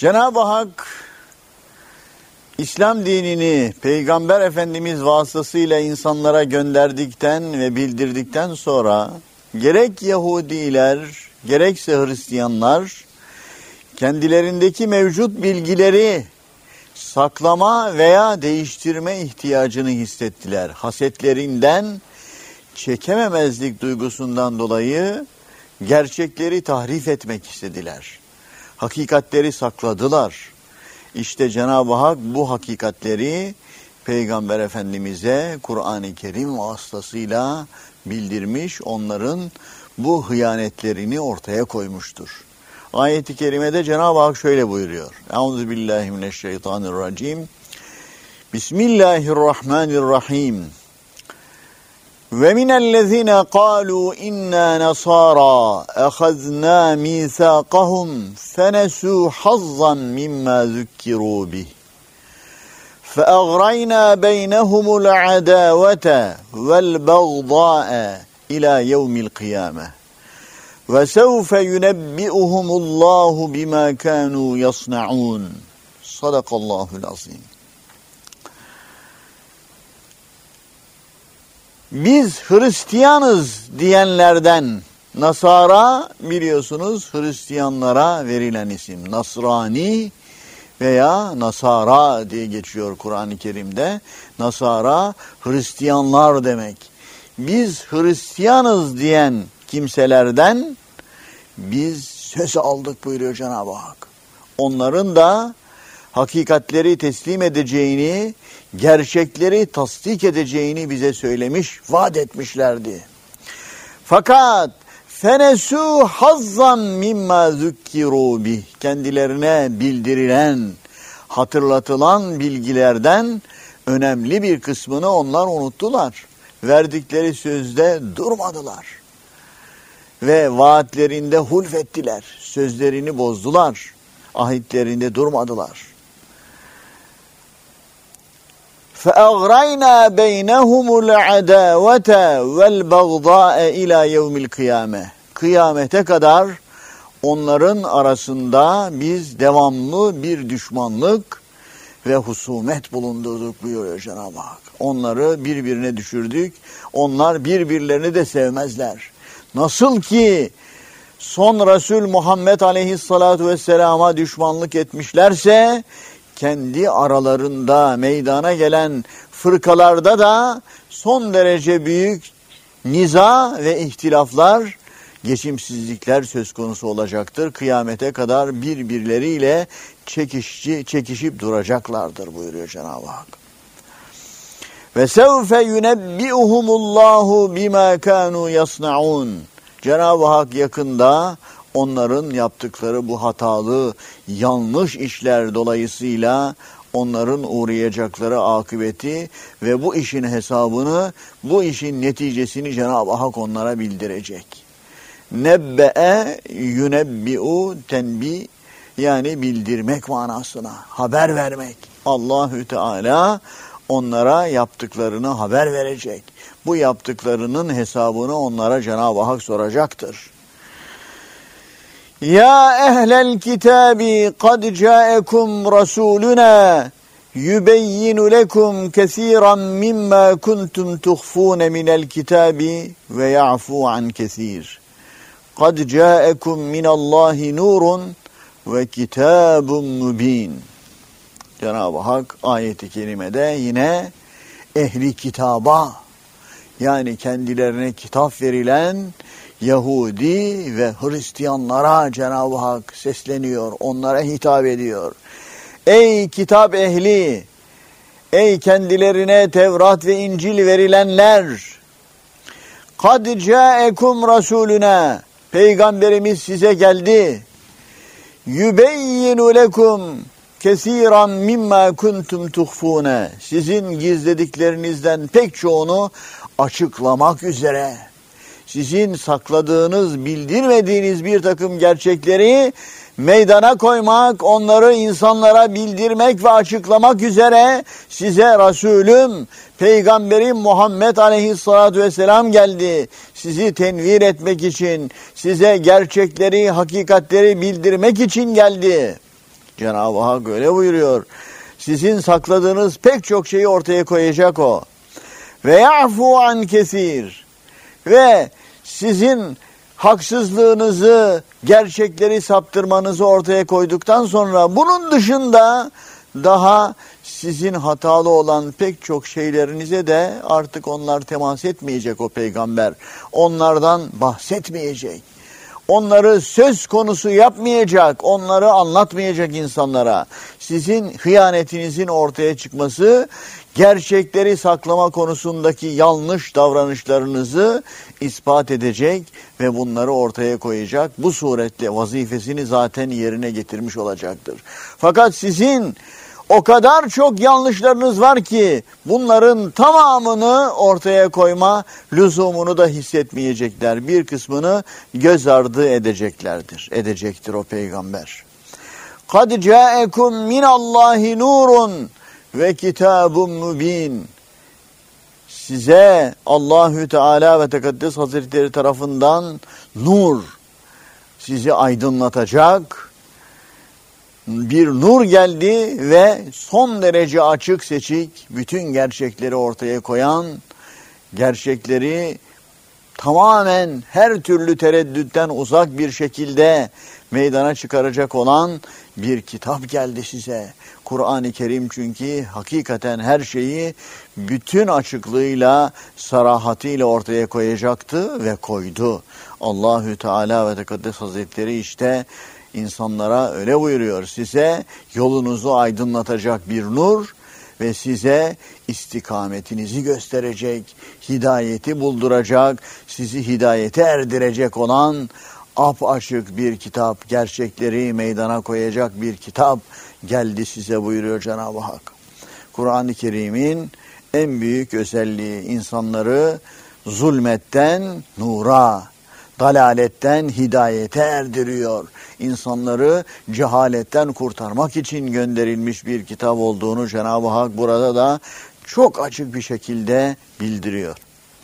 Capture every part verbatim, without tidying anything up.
Cenab-ı Hak İslam dinini Peygamber Efendimiz vasıtasıyla insanlara gönderdikten ve bildirdikten sonra gerek Yahudiler gerekse Hristiyanlar kendilerindeki mevcut bilgileri saklama veya değiştirme ihtiyacını hissettiler. Hasetlerinden, çekememezlik duygusundan dolayı gerçekleri tahrif etmek istediler. Hakikatleri sakladılar. İşte Cenab-ı Hak bu hakikatleri Peygamber Efendimiz'e Kur'an-ı Kerim vasıtasıyla bildirmiş, onların bu hıyanetlerini ortaya koymuştur. Ayet-i Kerime'de Cenab-ı Hak şöyle buyuruyor. Euzubillahimineşşeytanirracim. Bismillahirrahmanirrahim. Ve minellezine kalu inna nasara ehazna misaqahum fenesu hazzan mimma zukkiru bih. فَأَغْرَيْنَا بَيْنَهُمُ الْعَدَاوَةَ وَالْبَغْضَاءَ إِلَى يَوْمِ الْقِيَامَةِ وَسَوْفَ يُنَبِّئُهُمُ اللّٰهُ بِمَا كَانُوا يَصْنَعُونَ. Sadakallahul azim. Biz Hristiyanız diyenlerden, Nasara biliyorsunuz Hristiyanlara verilen isim. Nasrani veya Nasara diye geçiyor Kur'an-ı Kerim'de. Nasara Hristiyanlar demek. Biz Hristiyanız diyen kimselerden biz söz aldık buyuruyor Cenab-ı Hak. Onların da hakikatleri teslim edeceğini, gerçekleri tasdik edeceğini bize söylemiş, vaat etmişlerdi. Fakat fenesu hazzan mimma zukkiru bih, kendilerine bildirilen, hatırlatılan bilgilerden önemli bir kısmını onlar unuttular. Verdikleri sözde durmadılar. Ve vaatlerinde hulfettiler. Sözlerini bozdular. Ahitlerinde durmadılar. فَاَغْرَيْنَا بَيْنَهُمُ الْعَدَاوَةَ وَالْبَغْضَاءَ اِلَى يَوْمِ الْقِيَامَةِ. Kıyamete kadar onların arasında biz devamlı bir düşmanlık ve husumet bulundurduk buyuruyor Cenab-ı Hak. Onları birbirine düşürdük. Onlar birbirlerini de sevmezler. Nasıl ki son Resul Muhammed Aleyhisselatü Vesselam'a düşmanlık etmişlerse, kendi aralarında meydana gelen fırkalarda da son derece büyük niza ve ihtilaflar, geçimsizlikler söz konusu olacaktır. Kıyamete kadar birbirleriyle çekişçi, çekişip duracaklardır buyuruyor Cenab-ı Hak. Ve sevfe yunebbi'uhumullahu bima kanu yasnaun. Cenab-ı Hak yakında onların yaptıkları bu hatalı, yanlış işler dolayısıyla onların uğrayacakları akıbeti ve bu işin hesabını, bu işin neticesini Cenab-ı Hak onlara bildirecek. Nebbe'e yunebbi'u tenbi, yani bildirmek manasına, haber vermek. Allahü Teala onlara yaptıklarını haber verecek. Bu yaptıklarının hesabını onlara Cenab-ı Hak soracaktır. Ya ehlel kitabi kad ca'ekum rasuluna yubeyyinu lekum kesiran mimma kuntum tuhfune minel kitabi ve ya'fu an kesir. Kad ca'ekum minallahi nurun ve kitabun mubin. Cenab-ı Hak ayet-i kerimede yine ehli kitaba, yani kendilerine kitap verilen Yahudi ve Hristiyanlara Cenab-ı Hak sesleniyor, onlara hitap ediyor. Ey kitap ehli, ey kendilerine Tevrat ve İncil verilenler, kad ca'ekum rasuluna, peygamberimiz size geldi. Yubeyyinu lekum kesiran mimma kuntum tuhfune, sizin gizlediklerinizden pek çoğunu açıklamak üzere, sizin sakladığınız, bildirmediğiniz bir takım gerçekleri meydana koymak, onları insanlara bildirmek ve açıklamak üzere size Resulüm, Peygamberim Muhammed Aleyhisselatü Vesselam geldi. Sizi tenvir etmek için, size gerçekleri, hakikatleri bildirmek için geldi. Cenab-ı Hak öyle buyuruyor. Sizin sakladığınız pek çok şeyi ortaya koyacak o. Ve ya'fu an kesir. Ve sizin haksızlığınızı, gerçekleri saptırmanızı ortaya koyduktan sonra bunun dışında daha sizin hatalı olan pek çok şeylerinize de artık onlar temas etmeyecek o peygamber. Onlardan bahsetmeyecek. Onları söz konusu yapmayacak, onları anlatmayacak insanlara. Sizin hıyanetinizin ortaya çıkması, gerçekleri saklama konusundaki yanlış davranışlarınızı ispat edecek ve bunları ortaya koyacak. Bu suretle vazifesini zaten yerine getirmiş olacaktır. Fakat sizin o kadar çok yanlışlarınız var ki bunların tamamını ortaya koyma lüzumunu da hissetmeyecekler. Bir kısmını göz ardı edeceklerdir. Edecektir o peygamber. قَدْ جَاءَكُمْ مِنَ اللّٰهِ نُورٌ ve kitabun mübin. Size Allahü Teala ve Tekaddes Hazretleri tarafından nur, sizi aydınlatacak bir nur geldi ve son derece açık seçik, bütün gerçekleri ortaya koyan, gerçekleri tamamen her türlü tereddütten uzak bir şekilde meydana çıkaracak olan bir kitap geldi size. Kur'an-ı Kerim çünkü hakikaten her şeyi bütün açıklığıyla, sarahatıyla ortaya koyacaktı ve koydu. Allahü Teala ve Tekaddes Hazretleri işte insanlara öyle buyuruyor. Size yolunuzu aydınlatacak bir nur ve size istikametinizi gösterecek, hidayeti bulduracak, sizi hidayete erdirecek olan apaçık bir kitap, gerçekleri meydana koyacak bir kitap geldi size buyuruyor Cenab-ı Hak. Kur'an-ı Kerim'in en büyük özelliği insanları zulmetten nura, dalaletten hidayete erdiriyor. İnsanları cehaletten kurtarmak için gönderilmiş bir kitap olduğunu Cenab-ı Hak burada da çok açık bir şekilde bildiriyor.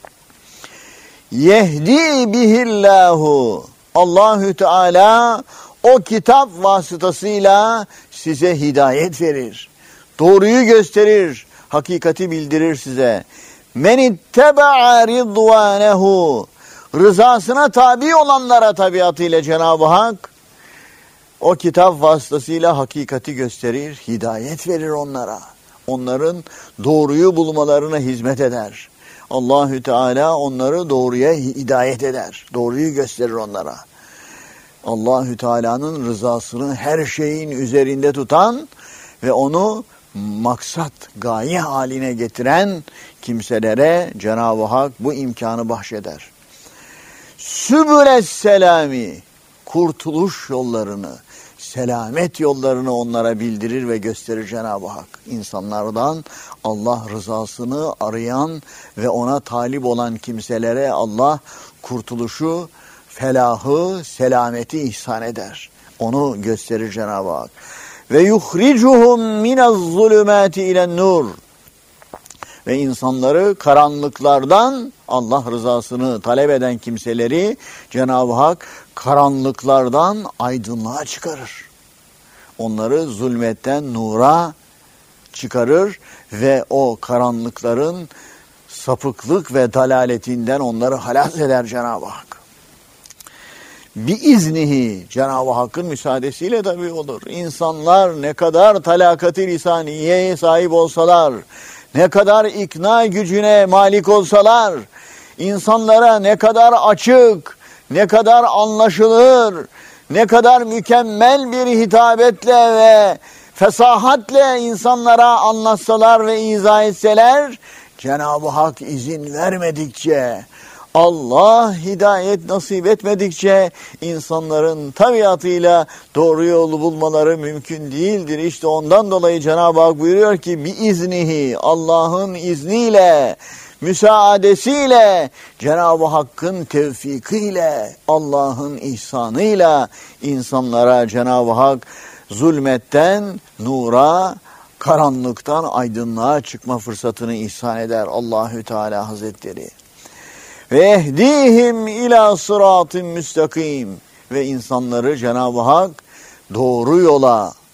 Yehdi bihillahu. Allahü Teala o kitap vasıtasıyla size hidayet verir. Doğruyu gösterir, hakikati bildirir size. Men itteba'a ridvanehu. Rızasına tabi olanlara tabiatıyla Cenab-ı Hak o kitap vasıtasıyla hakikati gösterir, hidayet verir onlara. Onların doğruyu bulmalarına hizmet eder. Allahü Teala onları doğruya hidayet eder. Doğruyu gösterir onlara. Allahü Teala'nın rızasını her şeyin üzerinde tutan ve onu maksat, gaye haline getiren kimselere Cenab-ı Hak bu imkanı bahşeder. Sübüles selami, kurtuluş yollarını, selamet yollarını onlara bildirir ve gösterir Cenab-ı Hak. İnsanlardan Allah rızasını arayan ve ona talip olan kimselere Allah kurtuluşu, felahı, selameti ihsan eder. Onu gösterir Cenab-ı Hak. Ve yuhricuhum minez-zulümati ilen-nur. Ve insanları karanlıklardan, Allah rızasını talep eden kimseleri Cenab-ı Hak karanlıklardan aydınlığa çıkarır. Onları zulmetten nura çıkarır ve o karanlıkların sapıklık ve dalaletinden onları halas eder Cenab-ı Hak. Biiznihi, Cenab-ı Hakk'ın müsaadesiyle tabii olur. İnsanlar ne kadar talakati lisaniyeye sahip olsalar, ne kadar ikna gücüne malik olsalar, insanlara ne kadar açık, ne kadar anlaşılır, ne kadar mükemmel bir hitabetle ve fesahatle insanlara anlatsalar ve izah etseler, Cenab-ı Hak izin vermedikçe, Allah hidayet nasip etmedikçe insanların tabiatıyla doğru yolu bulmaları mümkün değildir. İşte ondan dolayı Cenab-ı Hak buyuruyor ki biiznihi, Allah'ın izniyle, müsaadesiyle, Cenab-ı Hakk'ın tevfikiyle, Allah'ın ihsanıyla insanlara Cenab-ı Hak zulmetten nura, karanlıktan aydınlığa çıkma fırsatını ihsan eder Allahü Teala Hazretleri. Ve ehdihim ila sıratın müstakim. Ve insanları Cenab-ı Hak doğru yola,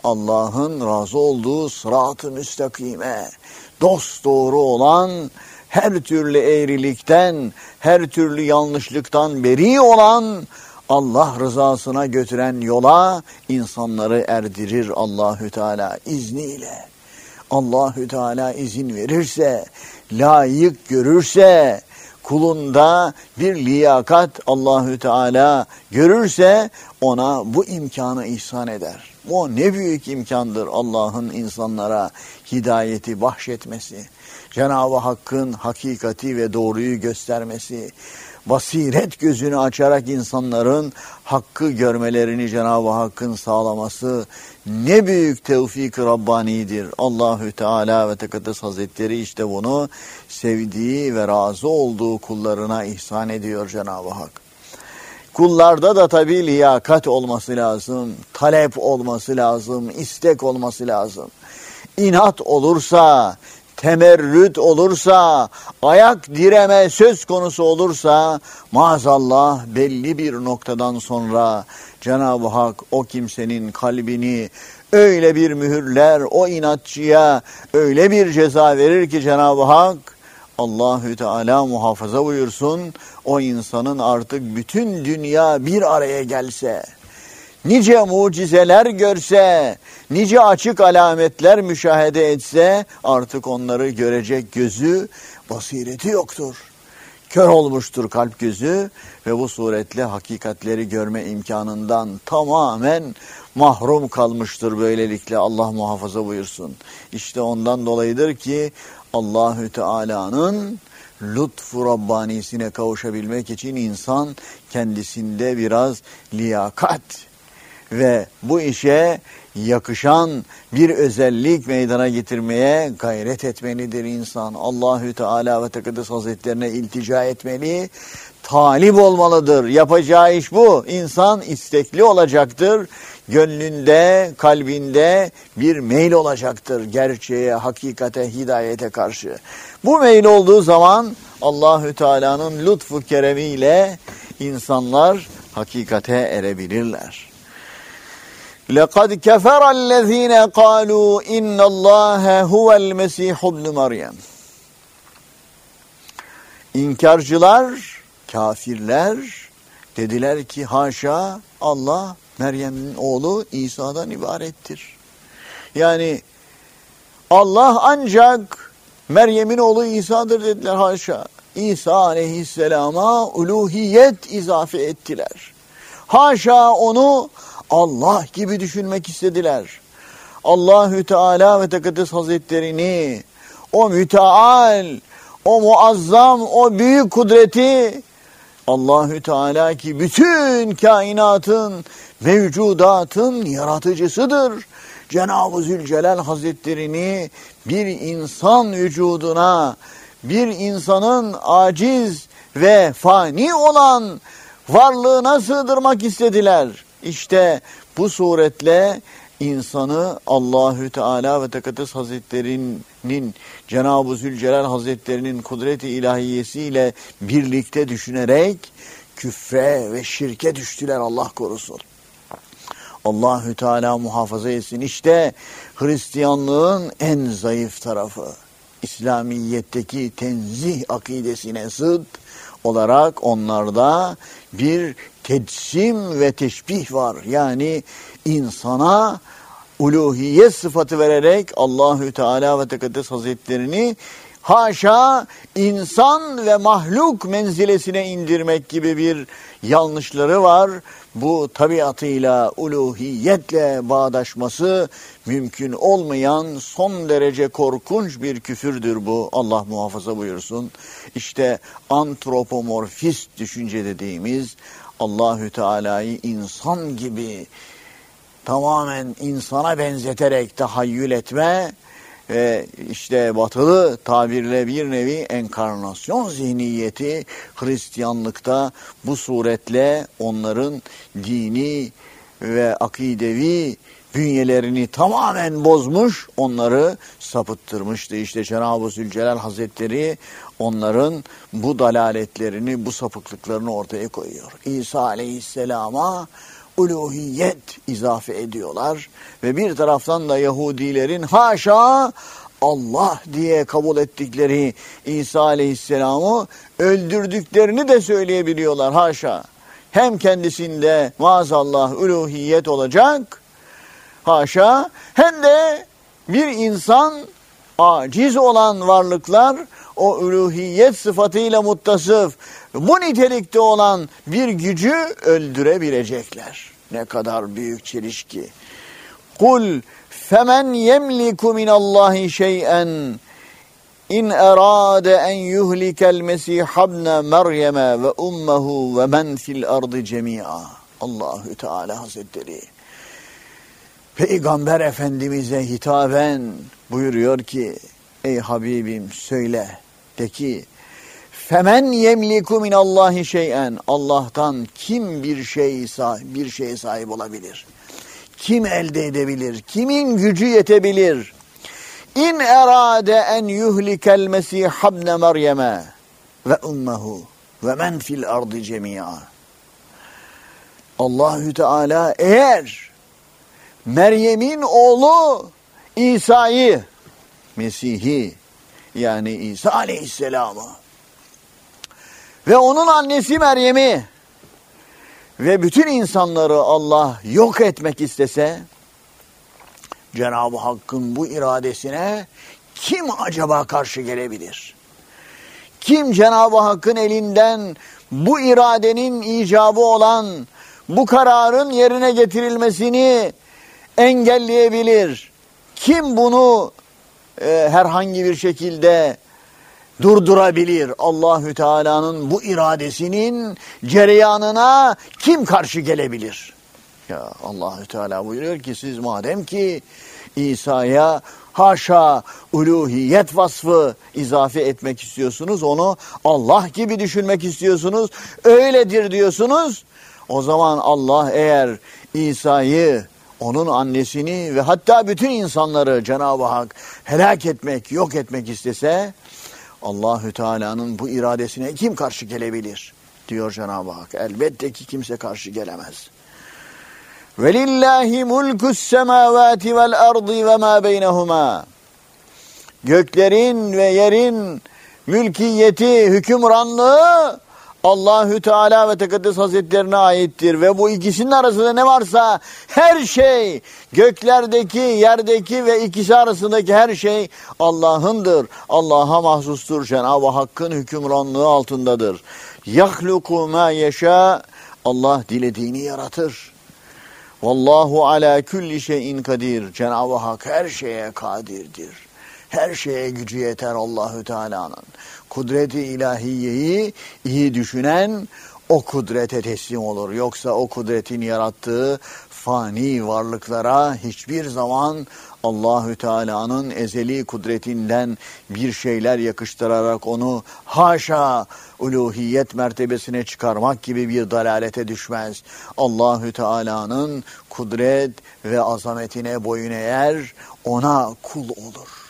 Allah'ın razı olduğu sırat-ı müstakime, dosdoğru olan, her türlü eğrilikten, her türlü yanlışlıktan beri olan, Allah rızasına götüren yola insanları erdirir Allahü Teala izniyle. Allahü Teala izin verirse, layık görürse, kulunda bir liyakat Allahü Teala görürse ona bu imkanı ihsan eder. Bu ne büyük imkandır Allah'ın insanlara hidayeti bahşetmesi. Cenab-ı Hakk'ın hakikati ve doğruyu göstermesi, basiret gözünü açarak insanların hakkı görmelerini Cenab-ı Hakk'ın sağlaması ne büyük tevfik-i Rabbani'dir. Allahü Teala ve Tekaddes Hazretleri işte bunu sevdiği ve razı olduğu kullarına ihsan ediyor Cenab-ı Hak. Kullarda da tabii liyakat olması lazım, talep olması lazım, istek olması lazım. İnat olursa, temerrüt olursa, ayak direme söz konusu olursa maazallah belli bir noktadan sonra Cenab-ı Hak o kimsenin kalbini öyle bir mühürler, o inatçıya öyle bir ceza verir ki Cenab-ı Hak Allahü Teala muhafaza buyursun, o insanın artık bütün dünya bir araya gelse, nice mucizeler görse, nice açık alametler müşahede etse artık onları görecek gözü, basireti yoktur. Kör olmuştur kalp gözü ve bu suretle hakikatleri görme imkanından tamamen mahrum kalmıştır böylelikle, Allah muhafaza buyursun. İşte ondan dolayıdır ki Allahü Teala'nın lütfu Rabbanisine kavuşabilmek için insan kendisinde biraz liyakat ve bu işe yakışan bir özellik meydana getirmeye gayret etmelidir insan. Allahü Teala ve Tekaddes Hazretlerine iltica etmeli, talip olmalıdır. Yapacağı iş bu. İnsan istekli olacaktır. Gönlünde, kalbinde bir meyil olacaktır gerçeğe, hakikate, hidayete karşı. Bu meyil olduğu zaman Allahü Teala'nın lütfu keremiyle insanlar hakikate erebilirler. لَقَدْ كَفَرَ الَّذ۪ينَ قَالُوا اِنَّ اللّٰهَ هُوَ الْمَسِيحُ ابْنُ مَرْيَمْ. İnkarcılar, kafirler dediler ki haşa, Allah Meryem'in oğlu İsa'dan ibarettir. Yani Allah ancak Meryem'in oğlu İsa'dır dediler haşa. İsa aleyhisselama uluhiyet izafe ettiler. Haşa onu Allah gibi düşünmek istediler. Allahü Teala ve Tekaddes Hazretlerini, o müteal, o muazzam, o büyük kudreti Allahü Teala ki bütün kainatın, mevcudatın yaratıcısıdır. Cenab-ı Zülcelal Hazretlerini bir insan vücuduna, bir insanın aciz ve fani olan varlığına sığdırmak istediler. İşte bu suretle insanı Allahü Teala ve Tekaddes Hazretleri'nin, Cenab-ı Zülcelal Hazretleri'nin kudret-i ilahiyesiyle birlikte düşünerek küfre ve şirke düştüler, Allah korusun. Allahü Teala muhafaza etsin. İşte Hristiyanlığın en zayıf tarafı, İslamiyet'teki tenzih akidesine zıt olarak onlarda bir tecsim ve teşbih var. Yani insana uluhiyet sıfatı vererek Allahü Teala ve Tekaddes Hazretlerini haşa insan ve mahluk menzilesine indirmek gibi bir yanlışları var. Bu tabiatıyla, uluhiyetle bağdaşması mümkün olmayan son derece korkunç bir küfürdür bu. Allah muhafaza buyursun. İşte antropomorfist düşünce dediğimiz Allahü Teala'yı insan gibi tamamen insana benzeterek tahayyül etme ve işte batılı tabirle bir nevi enkarnasyon zihniyeti Hristiyanlıkta bu suretle onların dini ve akidevi bünyelerini tamamen bozmuş, onları sapıttırmıştı. İşte Cenab-ı Zülcelal Hazretleri onların bu dalaletlerini, bu sapıklıklarını ortaya koyuyor. İsa Aleyhisselam'a uluhiyet izafe ediyorlar. Ve bir taraftan da Yahudilerin haşa Allah diye kabul ettikleri İsa Aleyhisselam'ı öldürdüklerini de söyleyebiliyorlar haşa. Hem kendisinde maazallah uluhiyet olacak haşa, hem de bir insan aciz olan varlıklar o uluhiyet sıfatıyla muttasıf, bu nitelikte olan bir gücü öldürebilecekler. Ne kadar büyük çelişki. Kul femen yemliku minallahi şey'en in erade en yuhlikel mesih ibne Meryem'e ve ummehu ve men fil ardı cemi'a. Allahü Teala Hazretleri Peygamber Efendimiz'e hitaben buyuruyor ki, ey Habibim söyle, de ki, femen yemliku minallahi şey'en, Allah'tan kim bir şey bir şeye sahip olabilir? Kim elde edebilir? Kimin gücü yetebilir? İn erade en yuhlikel mesih ibne Meryem'e ve ummehu ve men fil ardı cemi'a. Allahü Teala eğer Meryem'in oğlu İsa'yı, Mesih'i, yani İsa Aleyhisselam'ı ve onun annesi Meryem'i ve bütün insanları Allah yok etmek istese, Cenab-ı Hakk'ın bu iradesine kim acaba karşı gelebilir? Kim Cenab-ı Hakk'ın elinden bu iradenin icabı olan bu kararın yerine getirilmesini engelleyebilir? Kim bunu e, herhangi bir şekilde durdurabilir? Allahü Teala'nın bu iradesinin cereyanına kim karşı gelebilir? Ya Allahü Teala buyuruyor ki, siz madem ki İsa'ya haşa uluhiyet vasfı izafe etmek istiyorsunuz, onu Allah gibi düşünmek istiyorsunuz, öyledir diyorsunuz, o zaman Allah eğer İsa'yı, onun annesini ve hatta bütün insanları Cenab-ı Hak helak etmek, yok etmek istese, Allahü Teala'nın bu iradesine kim karşı gelebilir? Diyor Cenab-ı Hak. Elbette ki kimse karşı gelemez. Velillahi mulkus semavati vel ardı ve ma beynehuma. Göklerin ve yerin mülkiyeti, hükümranlığı Allahü Teala ve Tekaddes Hazretlerine aittir ve bu ikisinin arasında ne varsa her şey, göklerdeki, yerdeki ve ikisi arasındaki her şey Allah'ındır. Allah'a mahsustur. Cenab-ı Hakk'ın hükümranlığı altındadır. Yahluku ma yeşâ. Allah dilediğini yaratır. Vallahu ala kulli şeyin kadir. Cenab-ı Hak her şeye kadirdir. Her şeye gücü yeter Allahü Teala'nın. Kudret-i ilahiyeyi iyi düşünen o kudrete teslim olur. Yoksa o kudretin yarattığı fani varlıklara hiçbir zaman Allahü Teala'nın ezeli kudretinden bir şeyler yakıştırarak onu haşa uluhiyet mertebesine çıkarmak gibi bir dalalete düşmez. Allahü Teala'nın kudret ve azametine boyun eğer, ona kul olur.